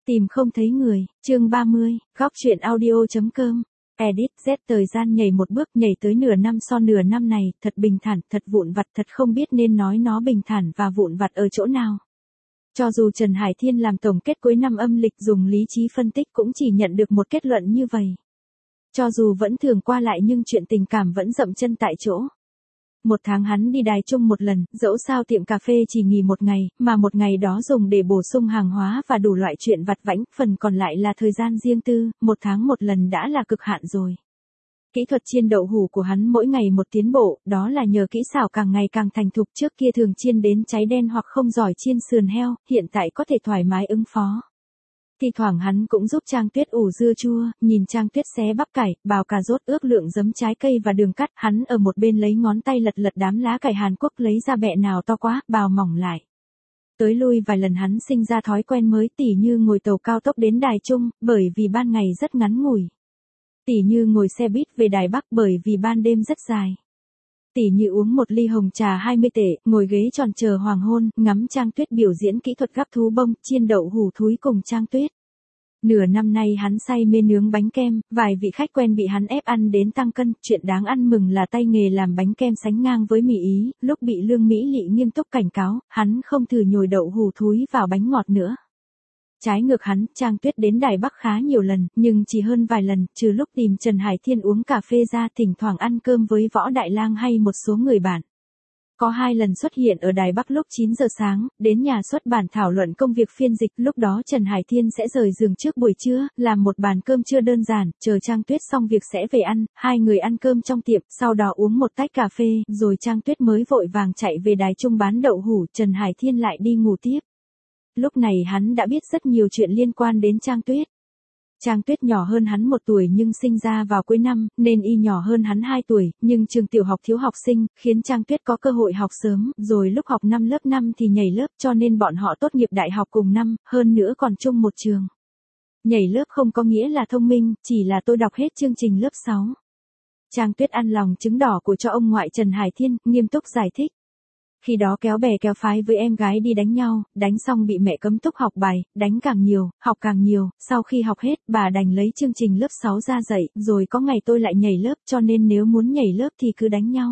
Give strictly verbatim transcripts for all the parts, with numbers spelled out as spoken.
Tìm không thấy người, chương ba mươi, góc truyện audio.com. Edit Z thời gian nhảy một bước, nhảy tới nửa năm so nửa năm này, thật bình thản, thật vụn vặt, thật không biết nên nói nó bình thản và vụn vặt ở chỗ nào. Cho dù Trần Hải Thiên làm tổng kết cuối năm âm lịch dùng lý trí phân tích cũng chỉ nhận được một kết luận như vậy. Cho dù vẫn thường qua lại nhưng chuyện tình cảm vẫn dậm chân tại chỗ. Một tháng hắn đi Đài Trung một lần, dẫu sao tiệm cà phê chỉ nghỉ một ngày, mà một ngày đó dùng để bổ sung hàng hóa và đủ loại chuyện vặt vãnh, phần còn lại là thời gian riêng tư, một tháng một lần đã là cực hạn rồi. Kỹ thuật chiên đậu hủ của hắn mỗi ngày một tiến bộ, đó là nhờ kỹ xảo càng ngày càng thành thục, trước kia thường chiên đến cháy đen hoặc không giỏi chiên sườn heo, hiện tại có thể thoải mái ứng phó. Thì thoảng hắn cũng giúp Trang Tuyết ủ dưa chua, nhìn Trang Tuyết xé bắp cải, bào cà rốt, ước lượng giấm trái cây và đường cắt, hắn ở một bên lấy ngón tay lật lật đám lá cải Hàn Quốc lấy ra bẹ nào to quá, bào mỏng lại. Tới lui vài lần hắn sinh ra thói quen mới, tỉ như ngồi tàu cao tốc đến Đài Trung, bởi vì ban ngày rất ngắn ngủi. Tỉ như ngồi xe buýt về Đài Bắc bởi vì ban đêm rất dài. Tỉ như uống một ly hồng trà hai mươi tệ, ngồi ghế tròn chờ hoàng hôn, ngắm Trang Tuyết biểu diễn kỹ thuật gắp thú bông, chiên đậu hủ thúi cùng Trang Tuyết. Nửa năm nay hắn say mê nướng bánh kem, vài vị khách quen bị hắn ép ăn đến tăng cân, chuyện đáng ăn mừng là tay nghề làm bánh kem sánh ngang với Mỹ Ý, lúc bị Lương Mỹ Lị nghiêm túc cảnh cáo, hắn không thử nhồi đậu hủ thúi vào bánh ngọt nữa. Trái ngược hắn, Trang Tuyết đến Đài Bắc khá nhiều lần, nhưng chỉ hơn vài lần, trừ lúc tìm Trần Hải Thiên uống cà phê ra, thỉnh thoảng ăn cơm với Võ Đại Lang hay một số người bạn. Có hai lần xuất hiện ở Đài Bắc lúc chín giờ sáng, đến nhà xuất bản thảo luận công việc phiên dịch, lúc đó Trần Hải Thiên sẽ rời giường trước buổi trưa, làm một bàn cơm trưa đơn giản, chờ Trang Tuyết xong việc sẽ về ăn, hai người ăn cơm trong tiệm, sau đó uống một tách cà phê, rồi Trang Tuyết mới vội vàng chạy về Đài Trung bán đậu hủ, Trần Hải Thiên lại đi ngủ tiếp. Lúc này hắn đã biết rất nhiều chuyện liên quan đến Trang Tuyết. Trang Tuyết nhỏ hơn hắn một tuổi nhưng sinh ra vào cuối năm, nên y nhỏ hơn hắn hai tuổi, nhưng trường tiểu học thiếu học sinh, khiến Trang Tuyết có cơ hội học sớm, rồi lúc học năm lớp năm thì nhảy lớp cho nên bọn họ tốt nghiệp đại học cùng năm, hơn nữa còn chung một trường. Nhảy lớp không có nghĩa là thông minh, chỉ là tôi đọc hết chương trình lớp sáu. Trang Tuyết ăn lòng trứng đỏ của cho ông ngoại Trần Hải Thiên, nghiêm túc giải thích. Khi đó kéo bè kéo phái với em gái đi đánh nhau, đánh xong bị mẹ cấm túc học bài, đánh càng nhiều, học càng nhiều, sau khi học hết, bà đành lấy chương trình lớp sáu ra dạy, rồi có ngày tôi lại nhảy lớp cho nên nếu muốn nhảy lớp thì cứ đánh nhau.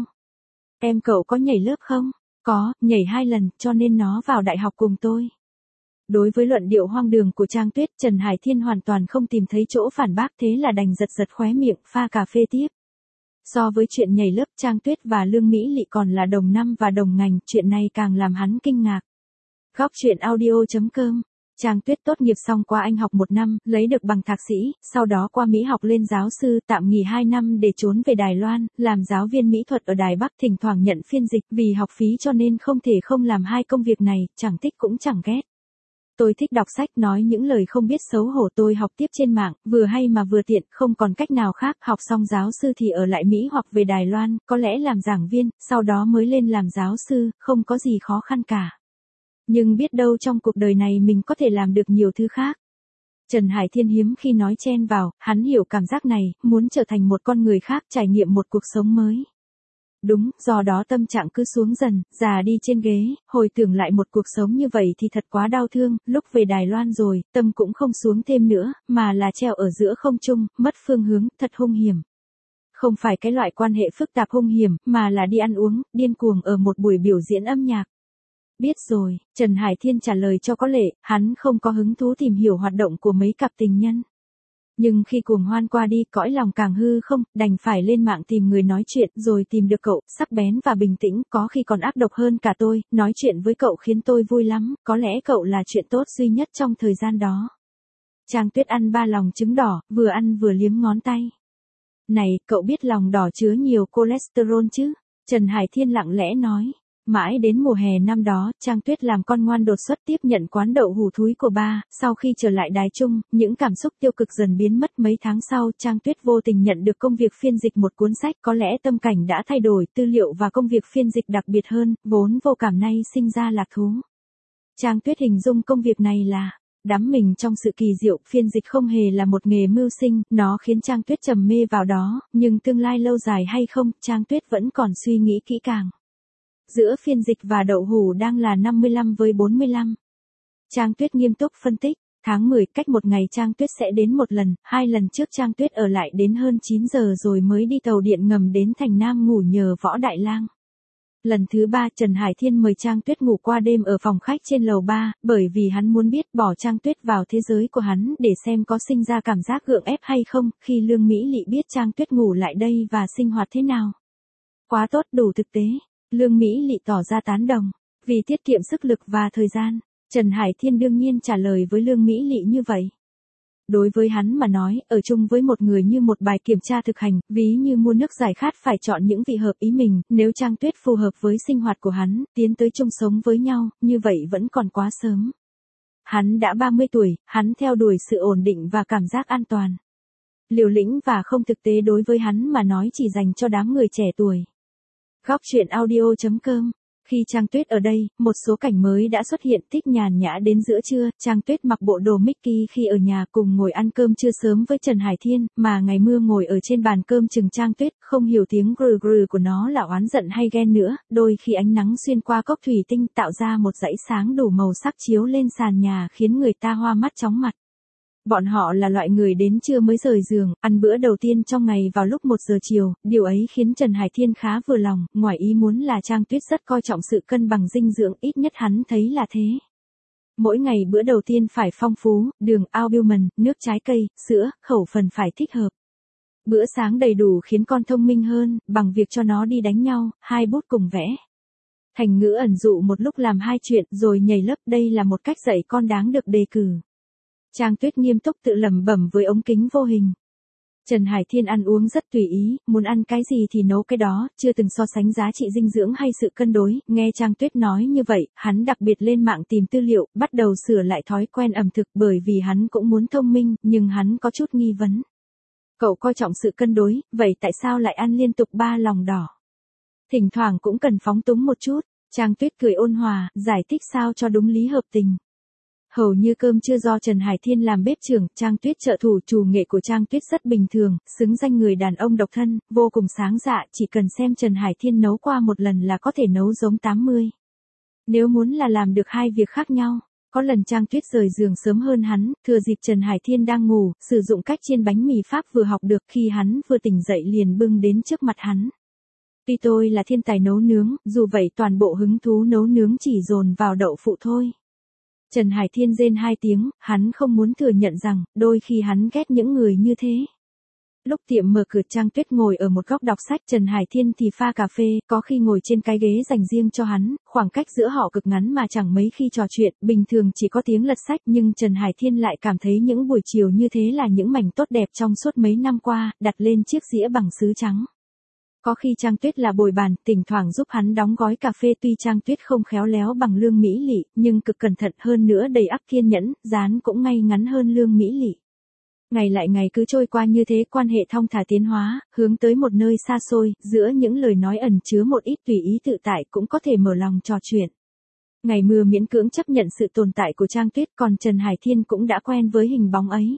Em cậu có nhảy lớp không? Có, nhảy hai lần, cho nên nó vào đại học cùng tôi. Đối với luận điệu hoang đường của Trang Tuyết, Trần Hải Thiên hoàn toàn không tìm thấy chỗ phản bác, thế là đành giật giật khóe miệng, pha cà phê tiếp. So với chuyện nhảy lớp, Trang Tuyết và Lương Mỹ Lị còn là đồng năm và đồng ngành, chuyện này càng làm hắn kinh ngạc. Góc truyện audio.com. Trang Tuyết tốt nghiệp xong qua Anh học một năm, lấy được bằng thạc sĩ, sau đó qua Mỹ học lên giáo sư, tạm nghỉ hai năm để trốn về Đài Loan, làm giáo viên mỹ thuật ở Đài Bắc, thỉnh thoảng nhận phiên dịch, vì học phí cho nên không thể không làm hai công việc này, chẳng thích cũng chẳng ghét. Tôi thích đọc sách, nói những lời không biết xấu hổ, tôi học tiếp trên mạng, vừa hay mà vừa tiện, không còn cách nào khác, học xong giáo sư thì ở lại Mỹ hoặc về Đài Loan, có lẽ làm giảng viên, sau đó mới lên làm giáo sư, không có gì khó khăn cả. Nhưng biết đâu trong cuộc đời này mình có thể làm được nhiều thứ khác. Trần Hải Thiên hiếm khi nói chen vào, hắn hiểu cảm giác này, muốn trở thành một con người khác, trải nghiệm một cuộc sống mới. Đúng, do đó tâm trạng cứ xuống dần, già đi trên ghế, hồi tưởng lại một cuộc sống như vậy thì thật quá đau thương, lúc về Đài Loan rồi, tâm cũng không xuống thêm nữa, mà là treo ở giữa không trung, mất phương hướng, thật hung hiểm. Không phải cái loại quan hệ phức tạp hung hiểm, mà là đi ăn uống, điên cuồng ở một buổi biểu diễn âm nhạc. Biết rồi, Trần Hải Thiên trả lời cho có lệ, hắn không có hứng thú tìm hiểu hoạt động của mấy cặp tình nhân. Nhưng khi cuồng hoan qua đi, cõi lòng càng hư không, đành phải lên mạng tìm người nói chuyện, rồi tìm được cậu, sắc bén và bình tĩnh, có khi còn ác độc hơn cả tôi, nói chuyện với cậu khiến tôi vui lắm, có lẽ cậu là chuyện tốt duy nhất trong thời gian đó. Trang Tuyết ăn ba lòng trứng đỏ, vừa ăn vừa liếm ngón tay. Này, cậu biết lòng đỏ chứa nhiều cholesterol chứ? Trần Hải Thiên lặng lẽ nói. Mãi đến mùa hè năm đó, Trang Tuyết làm con ngoan đột xuất tiếp nhận quán đậu hủ thúi của ba, sau khi trở lại Đài Trung, những cảm xúc tiêu cực dần biến mất. Mấy tháng sau, Trang Tuyết vô tình nhận được công việc phiên dịch một cuốn sách, có lẽ tâm cảnh đã thay đổi, tư liệu và công việc phiên dịch đặc biệt hơn, vốn vô cảm nay sinh ra lạc thú. Trang Tuyết hình dung công việc này là đắm mình trong sự kỳ diệu, phiên dịch không hề là một nghề mưu sinh, nó khiến Trang Tuyết trầm mê vào đó, nhưng tương lai lâu dài hay không, Trang Tuyết vẫn còn suy nghĩ kỹ càng. Giữa phiên dịch và đậu hủ đang là năm mươi lăm với bốn mươi lăm. Trang Tuyết nghiêm túc phân tích, tháng mười, cách một ngày Trang Tuyết sẽ đến một lần, hai lần trước Trang Tuyết ở lại đến hơn chín giờ rồi mới đi tàu điện ngầm đến thành Nam ngủ nhờ Võ Đại Lang. Lần thứ ba Trần Hải Thiên mời Trang Tuyết ngủ qua đêm ở phòng khách trên lầu ba, bởi vì hắn muốn biết bỏ Trang Tuyết vào thế giới của hắn để xem có sinh ra cảm giác gượng ép hay không, khi Lương Mỹ Lị biết Trang Tuyết ngủ lại đây và sinh hoạt thế nào. Quá tốt, đủ thực tế. Lương Mỹ Lị tỏ ra tán đồng. Vì tiết kiệm sức lực và thời gian, Trần Hải Thiên đương nhiên trả lời với Lương Mỹ Lị như vậy. Đối với hắn mà nói, ở chung với một người như một bài kiểm tra thực hành, ví như mua nước giải khát phải chọn những vị hợp ý mình, nếu Trang Tuyết phù hợp với sinh hoạt của hắn, tiến tới chung sống với nhau, như vậy vẫn còn quá sớm. Hắn đã ba mươi tuổi, hắn theo đuổi sự ổn định và cảm giác an toàn. Liều lĩnh và không thực tế đối với hắn mà nói chỉ dành cho đám người trẻ tuổi. Góc truyện audio chấm com. Khi Trang Tuyết ở đây, một số cảnh mới đã xuất hiện. Thích nhàn nhã đến giữa trưa, Trang Tuyết mặc bộ đồ Mickey khi ở nhà cùng ngồi ăn cơm trưa sớm với Trần Hải Thiên, mà ngày mưa ngồi ở trên bàn cơm chừng Trang Tuyết, không hiểu tiếng grừ grừ của nó là oán giận hay ghen nữa, đôi khi ánh nắng xuyên qua cốc thủy tinh tạo ra một dãy sáng đủ màu sắc chiếu lên sàn nhà khiến người ta hoa mắt chóng mặt. Bọn họ là loại người đến trưa mới rời giường, ăn bữa đầu tiên trong ngày vào lúc một giờ chiều, điều ấy khiến Trần Hải Thiên khá vừa lòng, ngoài ý muốn là Trang Tuyết rất coi trọng sự cân bằng dinh dưỡng, ít nhất hắn thấy là thế. Mỗi ngày bữa đầu tiên phải phong phú, đường, albumin, nước trái cây, sữa, khẩu phần phải thích hợp. Bữa sáng đầy đủ khiến con thông minh hơn, bằng việc cho nó đi đánh nhau, hai bút cùng vẽ. Thành ngữ ẩn dụ một lúc làm hai chuyện rồi nhảy lớp, đây là một cách dạy con đáng được đề cử. Trang Tuyết nghiêm túc tự lẩm bẩm với ống kính vô hình. Trần Hải Thiên ăn uống rất tùy ý, muốn ăn cái gì thì nấu cái đó, chưa từng so sánh giá trị dinh dưỡng hay sự cân đối, nghe Trang Tuyết nói như vậy, hắn đặc biệt lên mạng tìm tư liệu, bắt đầu sửa lại thói quen ẩm thực bởi vì hắn cũng muốn thông minh, nhưng hắn có chút nghi vấn. Cậu coi trọng sự cân đối, vậy tại sao lại ăn liên tục ba lòng đỏ? Thỉnh thoảng cũng cần phóng túng một chút, Trang Tuyết cười ôn hòa, giải thích sao cho đúng lý hợp tình. Hầu như cơm trưa do Trần Hải Thiên làm bếp trưởng, Trang Tuyết trợ thủ, chủ nghệ của Trang Tuyết rất bình thường, xứng danh người đàn ông độc thân, vô cùng sáng dạ, chỉ cần xem Trần Hải Thiên nấu qua một lần là có thể nấu giống tám mươi. Nếu muốn là làm được hai việc khác nhau, có lần Trang Tuyết rời giường sớm hơn hắn, thừa dịp Trần Hải Thiên đang ngủ, sử dụng cách chiên bánh mì Pháp vừa học được, khi hắn vừa tỉnh dậy liền bưng đến trước mặt hắn. Tuy tôi là thiên tài nấu nướng, dù vậy toàn bộ hứng thú nấu nướng chỉ dồn vào đậu phụ thôi. Trần Hải Thiên rên hai tiếng, hắn không muốn thừa nhận rằng, đôi khi hắn ghét những người như thế. Lúc tiệm mở cửa, Trang Tuyết ngồi ở một góc đọc sách, Trần Hải Thiên thì pha cà phê, có khi ngồi trên cái ghế dành riêng cho hắn, khoảng cách giữa họ cực ngắn mà chẳng mấy khi trò chuyện, bình thường chỉ có tiếng lật sách, nhưng Trần Hải Thiên lại cảm thấy những buổi chiều như thế là những mảnh tốt đẹp trong suốt mấy năm qua, đặt lên chiếc dĩa bằng sứ trắng. Có khi Trang Tuyết là bồi bàn, thỉnh thoảng giúp hắn đóng gói cà phê, tuy Trang Tuyết không khéo léo bằng Lương Mỹ Lị, nhưng cực cẩn thận hơn nữa, đầy ắp kiên nhẫn, dáng cũng ngay ngắn hơn Lương Mỹ Lị. Ngày lại ngày cứ trôi qua như thế, quan hệ thong thả tiến hóa, hướng tới một nơi xa xôi, giữa những lời nói ẩn chứa một ít tùy ý tự tại cũng có thể mở lòng trò chuyện. Ngày mưa miễn cưỡng chấp nhận sự tồn tại của Trang Tuyết, còn Trần Hải Thiên cũng đã quen với hình bóng ấy.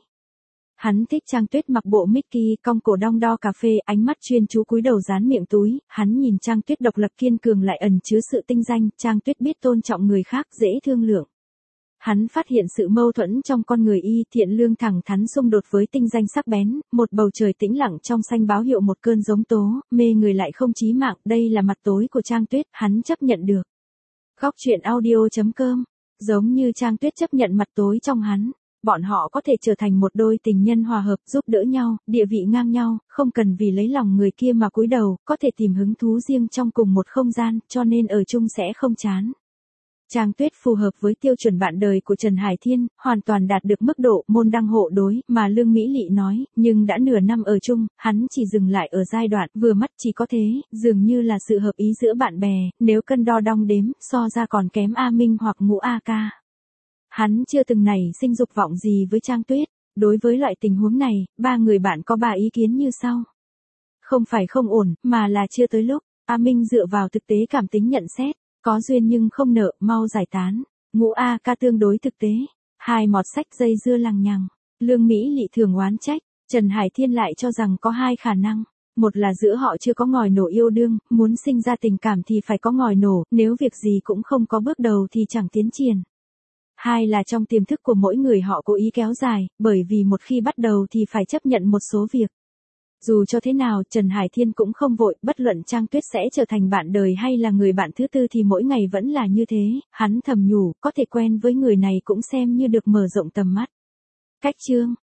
Hắn thích Trang Tuyết mặc bộ Mickey, cong cổ đong đo cà phê, ánh mắt chuyên chú cúi đầu dán miệng túi, hắn nhìn Trang Tuyết độc lập kiên cường lại ẩn chứa sự tinh danh, Trang Tuyết biết tôn trọng người khác, dễ thương lượng. Hắn phát hiện sự mâu thuẫn trong con người y, thiện lương thẳng thắn xung đột với tinh danh sắc bén, một bầu trời tĩnh lặng trong xanh báo hiệu một cơn giông tố, mê người lại không chí mạng, đây là mặt tối của Trang Tuyết, hắn chấp nhận được. Góc truyện audio chấm com, giống như Trang Tuyết chấp nhận mặt tối trong hắn. Bọn họ có thể trở thành một đôi tình nhân hòa hợp, giúp đỡ nhau, địa vị ngang nhau, không cần vì lấy lòng người kia mà cúi đầu, có thể tìm hứng thú riêng trong cùng một không gian, cho nên ở chung sẽ không chán. Trang Tuyết phù hợp với tiêu chuẩn bạn đời của Trần Hải Thiên, hoàn toàn đạt được mức độ môn đăng hộ đối mà Lương Mỹ Lị nói, nhưng đã nửa năm ở chung, hắn chỉ dừng lại ở giai đoạn vừa mắt, chỉ có thế, dường như là sự hợp ý giữa bạn bè, nếu cân đo đong đếm, so ra còn kém A Minh hoặc Ngũ A Ca. Hắn chưa từng nảy sinh dục vọng gì với Trang Tuyết. Đối với loại tình huống này, ba người bạn có ba ý kiến như sau. Không phải không ổn, mà là chưa tới lúc. A Minh dựa vào thực tế cảm tính nhận xét. Có duyên nhưng không nợ, mau giải tán. Ngũ A Ca tương đối thực tế. Hai mọt sách dây dưa lằng nhằng. Lương Mỹ Lị thường oán trách. Trần Hải Thiên lại cho rằng có hai khả năng. Một là giữa họ chưa có ngòi nổ yêu đương, muốn sinh ra tình cảm thì phải có ngòi nổ, nếu việc gì cũng không có bước đầu thì chẳng tiến triển. Hai là trong tiềm thức của mỗi người họ cố ý kéo dài, bởi vì một khi bắt đầu thì phải chấp nhận một số việc. Dù cho thế nào, Trần Hải Thiên cũng không vội, bất luận Trang Tuyết sẽ trở thành bạn đời hay là người bạn thứ tư thì mỗi ngày vẫn là như thế, hắn thầm nhủ, có thể quen với người này cũng xem như được mở rộng tầm mắt. Cách chương